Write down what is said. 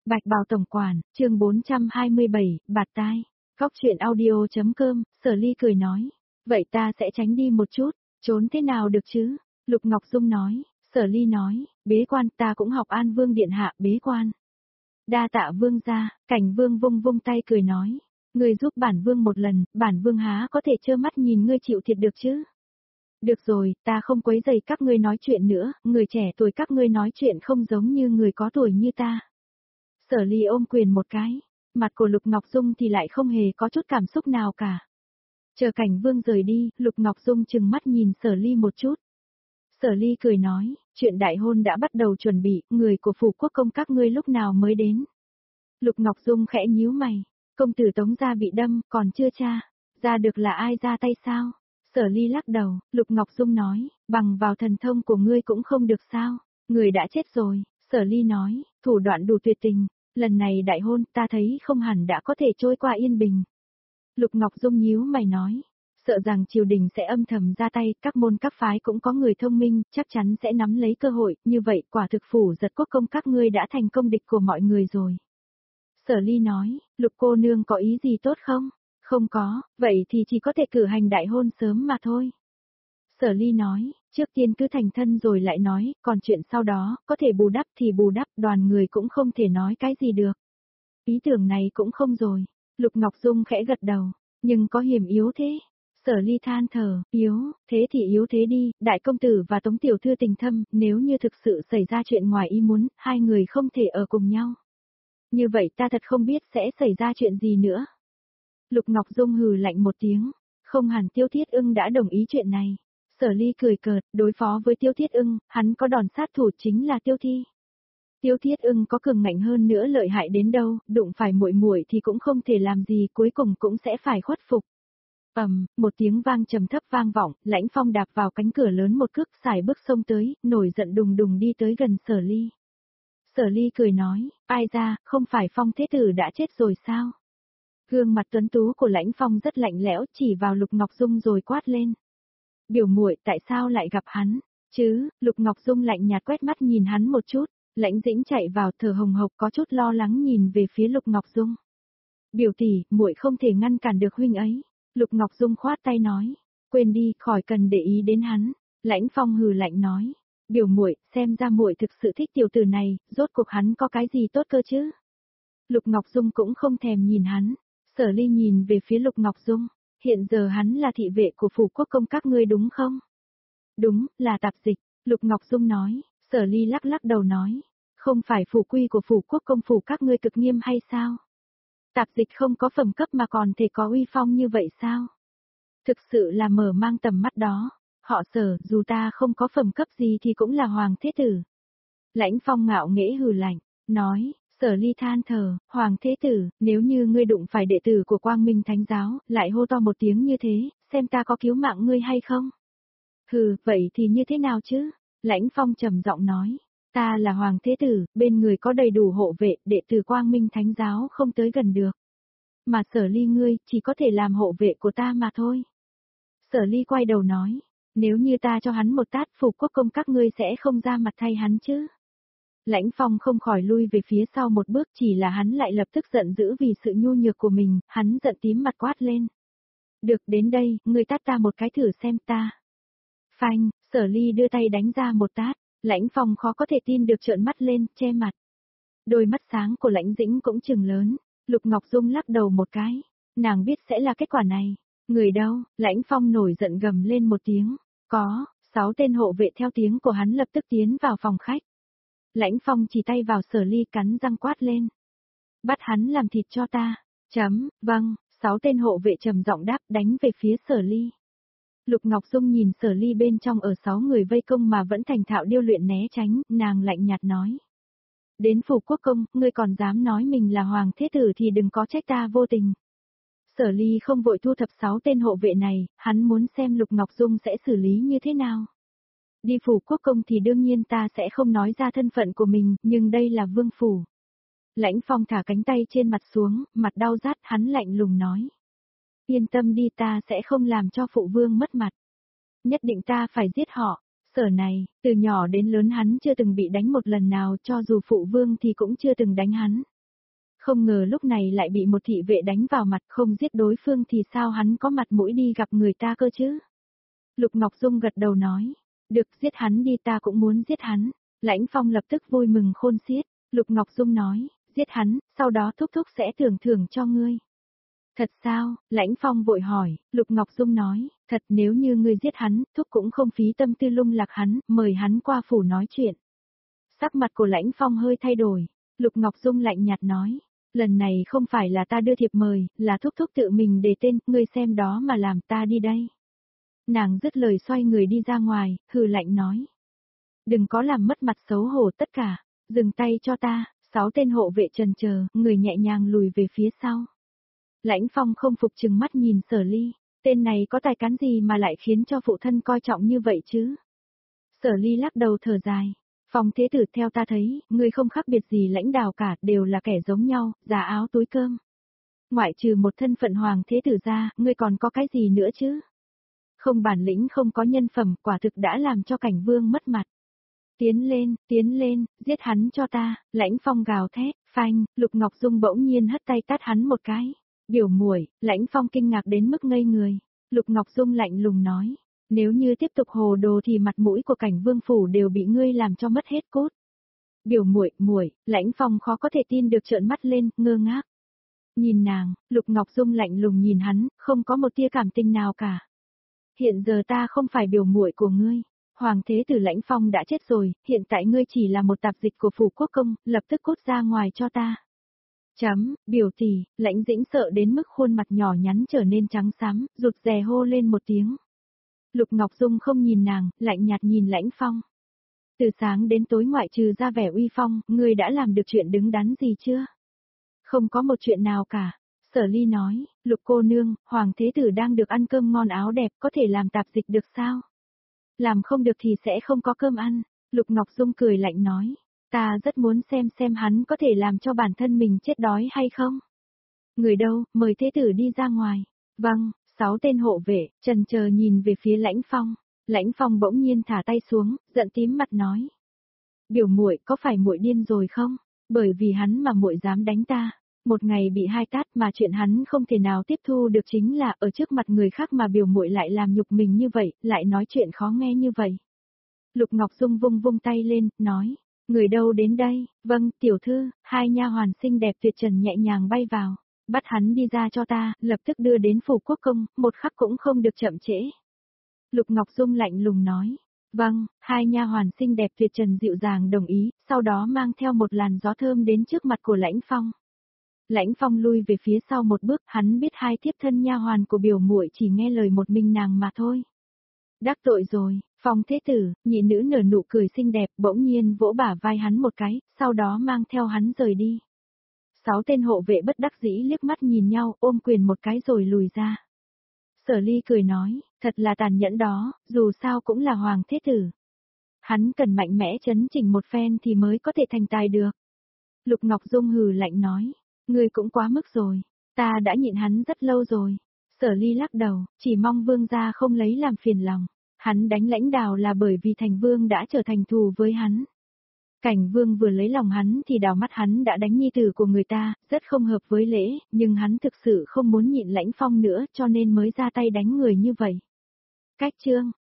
Bạch Bào Tổng Quản, chương 427, bạt tai. Góc truyện audio.com, Sở Ly cười nói. Vậy ta sẽ tránh đi một chút, trốn thế nào được chứ? Lục Ngọc Dung nói. Sở Ly nói, bế quan ta cũng học An Vương Điện Hạ bế quan. Đa tạ Vương gia, Cảnh Vương vung vung tay cười nói. Ngươi giúp bản Vương một lần, bản Vương há có thể trơ mắt nhìn ngươi chịu thiệt được chứ? Được rồi, ta không quấy rầy các ngươi nói chuyện nữa, người trẻ tuổi các ngươi nói chuyện không giống như người có tuổi như ta. Sở Ly ôm quyền một cái, mặt của Lục Ngọc Dung thì lại không hề có chút cảm xúc nào cả. Chờ Cảnh Vương rời đi, Lục Ngọc Dung trừng mắt nhìn Sở Ly một chút. Sở Ly cười nói, chuyện đại hôn đã bắt đầu chuẩn bị, người của phủ quốc công các ngươi lúc nào mới đến. Lục Ngọc Dung khẽ nhíu mày, công tử Tống gia bị đâm, còn chưa tra, ra được là ai ra tay sao? Sở Ly lắc đầu, Lục Ngọc Dung nói, bằng vào thần thông của ngươi cũng không được sao, người đã chết rồi. Sở Ly nói, thủ đoạn đủ tuyệt tình, lần này đại hôn ta thấy không hẳn đã có thể trôi qua yên bình. Lục Ngọc Dung nhíu mày nói, sợ rằng triều đình sẽ âm thầm ra tay, các môn các phái cũng có người thông minh, chắc chắn sẽ nắm lấy cơ hội, như vậy quả thực phủ giật quốc công các ngươi đã thành công địch của mọi người rồi. Sở Ly nói, Lục cô nương có ý gì tốt không? Không có, vậy thì chỉ có thể cử hành đại hôn sớm mà thôi. Sở Ly nói, trước tiên cứ thành thân rồi lại nói, còn chuyện sau đó, có thể bù đắp thì bù đắp, đoàn người cũng không thể nói cái gì được. Ý tưởng này cũng không rồi. Lục Ngọc Dung khẽ gật đầu, nhưng có hiểm yếu thế. Sở Ly than thở, yếu, thế thì yếu thế đi, đại công tử và Tống tiểu thư tình thâm, nếu như thực sự xảy ra chuyện ngoài ý muốn, hai người không thể ở cùng nhau. Như vậy ta thật không biết sẽ xảy ra chuyện gì nữa. Lục Ngọc Dung hừ lạnh một tiếng, không hẳn Tiêu Thiết Ưng đã đồng ý chuyện này. Sở Ly cười cợt, đối phó với Tiêu Thiết Ưng, hắn có đòn sát thủ chính là Tiêu Thi. Tiêu Thiết Ưng có cường ngạnh hơn nữa lợi hại đến đâu, đụng phải muội muội thì cũng không thể làm gì, cuối cùng cũng sẽ phải khuất phục. Một tiếng vang trầm thấp vang vọng, Lãnh Phong đạp vào cánh cửa lớn một cước, xài bước xông tới, nổi giận đùng đùng đi tới gần Sở Ly. Sở Ly cười nói, ai ra, không phải Phong thế tử đã chết rồi sao? Gương mặt tuấn tú của Lãnh Phong rất lạnh lẽo, chỉ vào Lục Ngọc Dung rồi quát lên. Biểu muội, tại sao lại gặp hắn? Chứ, Lục Ngọc Dung lạnh nhạt quét mắt nhìn hắn một chút, Lãnh Dĩnh chạy vào thở hồng hộc có chút lo lắng nhìn về phía Lục Ngọc Dung. Biểu tỷ, muội không thể ngăn cản được huynh ấy. Lục Ngọc Dung khoát tay nói, quên đi, khỏi cần để ý đến hắn. Lãnh Phong hừ lạnh nói, biểu muội, xem ra muội thực sự thích tiểu tử này, rốt cuộc hắn có cái gì tốt cơ chứ? Lục Ngọc Dung cũng không thèm nhìn hắn. Sở Ly nhìn về phía Lục Ngọc Dung, hiện giờ hắn là thị vệ của phủ quốc công các ngươi đúng không? Đúng, là tạp dịch, Lục Ngọc Dung nói. Sở Ly lắc lắc đầu nói, không phải phủ quy của phủ quốc công phủ các ngươi cực nghiêm hay sao? Tạp dịch không có phẩm cấp mà còn thể có uy phong như vậy sao? Thực sự là mở mang tầm mắt đó, họ Sở, dù ta không có phẩm cấp gì thì cũng là hoàng thế tử. Lãnh Phong ngạo nghễ hừ lạnh, nói, Sở Ly than thở, hoàng thế tử, nếu như ngươi đụng phải đệ tử của Quang Minh Thánh Giáo, lại hô to một tiếng như thế, xem ta có cứu mạng ngươi hay không? Hừ, vậy thì như thế nào chứ? Lãnh Phong trầm giọng nói, ta là hoàng thế tử, bên người có đầy đủ hộ vệ, đệ tử Quang Minh Thánh Giáo không tới gần được. Mà Sở Ly ngươi, chỉ có thể làm hộ vệ của ta mà thôi. Sở Ly quay đầu nói, nếu như ta cho hắn một tát, phủ quốc công các ngươi sẽ không ra mặt thay hắn chứ. Lãnh Phong không khỏi lui về phía sau một bước, chỉ là hắn lại lập tức giận dữ vì sự nhu nhược của mình, hắn giận tím mặt quát lên. Được, đến đây, ngươi tát ta một cái thử xem ta. Phanh, Sở Ly đưa tay đánh ra một tát, Lãnh Phong khó có thể tin được trợn mắt lên, che mặt. Đôi mắt sáng của Lãnh Dĩnh cũng trừng lớn, Lục Ngọc Dung lắc đầu một cái, nàng biết sẽ là kết quả này. Người đâu? Lãnh Phong nổi giận gầm lên một tiếng, có, 6 tên hộ vệ theo tiếng của hắn lập tức tiến vào phòng khách. Lãnh Phong chỉ tay vào Sở Ly cắn răng quát lên. Bắt hắn làm thịt cho ta. Vâng, 6 tên hộ vệ trầm giọng đáp đánh về phía Sở Ly. Lục Ngọc Dung nhìn Sở Ly bên trong ở 6 người vây công mà vẫn thành thạo điêu luyện né tránh, nàng lạnh nhạt nói. Đến phủ quốc công, ngươi còn dám nói mình là hoàng thế tử thì đừng có trách ta vô tình. Sở Ly không vội thu thập 6 tên hộ vệ này, hắn muốn xem Lục Ngọc Dung sẽ xử lý như thế nào. Đi phủ quốc công thì đương nhiên ta sẽ không nói ra thân phận của mình, nhưng đây là vương phủ. Lãnh Phong thả cánh tay trên mặt xuống, mặt đau rát, hắn lạnh lùng nói. Yên tâm đi, ta sẽ không làm cho phụ vương mất mặt. Nhất định ta phải giết họ. Sở này, từ nhỏ đến lớn hắn chưa từng bị đánh một lần nào, cho dù phụ vương thì cũng chưa từng đánh hắn. Không ngờ lúc này lại bị một thị vệ đánh vào mặt, không giết đối phương thì sao hắn có mặt mũi đi gặp người ta cơ chứ? Lục Ngọc Dung gật đầu nói, được, giết hắn đi, ta cũng muốn giết hắn. Lãnh Phong lập tức vui mừng khôn xiết. Lục Ngọc Dung nói, giết hắn, sau đó thúc thúc sẽ thưởng thưởng cho ngươi. Thật sao? Lãnh Phong vội hỏi. Lục Ngọc Dung nói, thật, nếu như ngươi giết hắn, thúc cũng không phí tâm tư lung lạc hắn, mời hắn qua phủ nói chuyện. Sắc mặt của Lãnh Phong hơi thay đổi. Lục Ngọc Dung lạnh nhạt nói, lần này không phải là ta đưa thiệp mời, là thúc thúc tự mình đề tên, ngươi xem đó mà làm, ta đi đây. Nàng dứt lời xoay người đi ra ngoài, hừ lạnh nói. Đừng có làm mất mặt xấu hổ tất cả, dừng tay cho ta. 6 tên hộ vệ trần chờ, người nhẹ nhàng lùi về phía sau. Lãnh Phong không phục chừng mắt nhìn Sở Ly, tên này có tài cán gì mà lại khiến cho phụ thân coi trọng như vậy chứ? Sở Ly lắc đầu thở dài, Phong thế tử, theo ta thấy, ngươi không khác biệt gì Lãnh Đào cả, đều là kẻ giống nhau, giá áo túi cơm. Ngoại trừ một thân phận hoàng thế tử ra, ngươi còn có cái gì nữa chứ? Không bản lĩnh, không có nhân phẩm, quả thực đã làm cho Cảnh Vương mất mặt. Tiến lên, giết hắn cho ta. Lãnh Phong gào thét, phanh. Lục Ngọc Dung bỗng nhiên hất tay tát hắn một cái. Biểu muội. Lãnh Phong kinh ngạc đến mức ngây người. Lục Ngọc Dung lạnh lùng nói, nếu như tiếp tục hồ đồ thì mặt mũi của Cảnh Vương phủ đều bị ngươi làm cho mất hết cốt. Biểu muội. Lãnh Phong khó có thể tin được, trợn mắt lên, ngơ ngác. Nhìn nàng, Lục Ngọc Dung lạnh lùng nhìn hắn, không có một tia cảm tình nào cả. Hiện giờ ta không phải biểu muội của ngươi. Hoàng thế tử Lãnh Phong đã chết rồi, hiện tại ngươi chỉ là một tạp dịch của phủ quốc công, lập tức cút ra ngoài cho ta. Biểu tỷ. Lãnh Dĩnh sợ đến mức khuôn mặt nhỏ nhắn trở nên trắng xám, rụt rè hô lên một tiếng. Lục Ngọc Dung không nhìn nàng, lạnh nhạt nhìn Lãnh Phong. Từ sáng đến tối ngoại trừ ra vẻ uy phong, ngươi đã làm được chuyện đứng đắn gì chưa? Không có một chuyện nào cả. Sở Ly nói, Lục cô nương, Hoàng thế tử đang được ăn cơm ngon áo đẹp, có thể làm tạp dịch được sao? Làm không được thì sẽ không có cơm ăn. Lục Ngọc Dung cười lạnh nói, ta rất muốn xem hắn có thể làm cho bản thân mình chết đói hay không. Người đâu, mời thế tử đi ra ngoài. Vâng. 6 tên hộ vệ, trần chờ nhìn về phía Lãnh Phong. Lãnh Phong bỗng nhiên thả tay xuống, giận tím mặt nói, biểu muội, có phải muội điên rồi không? Bởi vì hắn mà muội dám đánh ta. Một ngày bị 2 tát, mà chuyện hắn không thể nào tiếp thu được chính là ở trước mặt người khác mà biểu muội lại làm nhục mình như vậy, lại nói chuyện khó nghe như vậy. Lục Ngọc Dung vung tay lên, nói, người đâu đến đây? Vâng, tiểu thư. 2 nha hoàn xinh đẹp tuyệt trần nhẹ nhàng bay vào, bắt hắn đi ra cho ta, lập tức đưa đến phủ quốc công, một khắc cũng không được chậm trễ. Lục Ngọc Dung lạnh lùng nói, vâng. 2 nha hoàn xinh đẹp tuyệt trần dịu dàng đồng ý, sau đó mang theo một làn gió thơm đến trước mặt của Lãnh Phong. Lãnh Phong lui về phía sau một bước, hắn biết 2 thiếp thân nha hoàn của biểu muội chỉ nghe lời một mình nàng mà thôi. Đắc tội rồi. Phong thế tử. Nhị nữ nở nụ cười xinh đẹp, bỗng nhiên vỗ bả vai hắn một cái, sau đó mang theo hắn rời đi. 6 tên hộ vệ bất đắc dĩ liếc mắt nhìn nhau, ôm quyền một cái rồi lùi ra. Sở Ly cười nói, thật là tàn nhẫn đó, dù sao cũng là hoàng thế tử. Hắn cần mạnh mẽ chấn chỉnh một phen thì mới có thể thành tài được. Lục Ngọc Dung hừ lạnh nói, ngươi cũng quá mức rồi, ta đã nhịn hắn rất lâu rồi. Sở Ly lắc đầu, chỉ mong vương gia không lấy làm phiền lòng. Hắn đánh Lãnh Đào là bởi vì Thành Vương đã trở thành thù với hắn. Cảnh Vương vừa lấy lòng hắn thì đào mắt hắn đã đánh nhi tử của người ta, rất không hợp với lễ, nhưng hắn thực sự không muốn nhịn Lãnh Phong nữa cho nên mới ra tay đánh người như vậy. Cách chương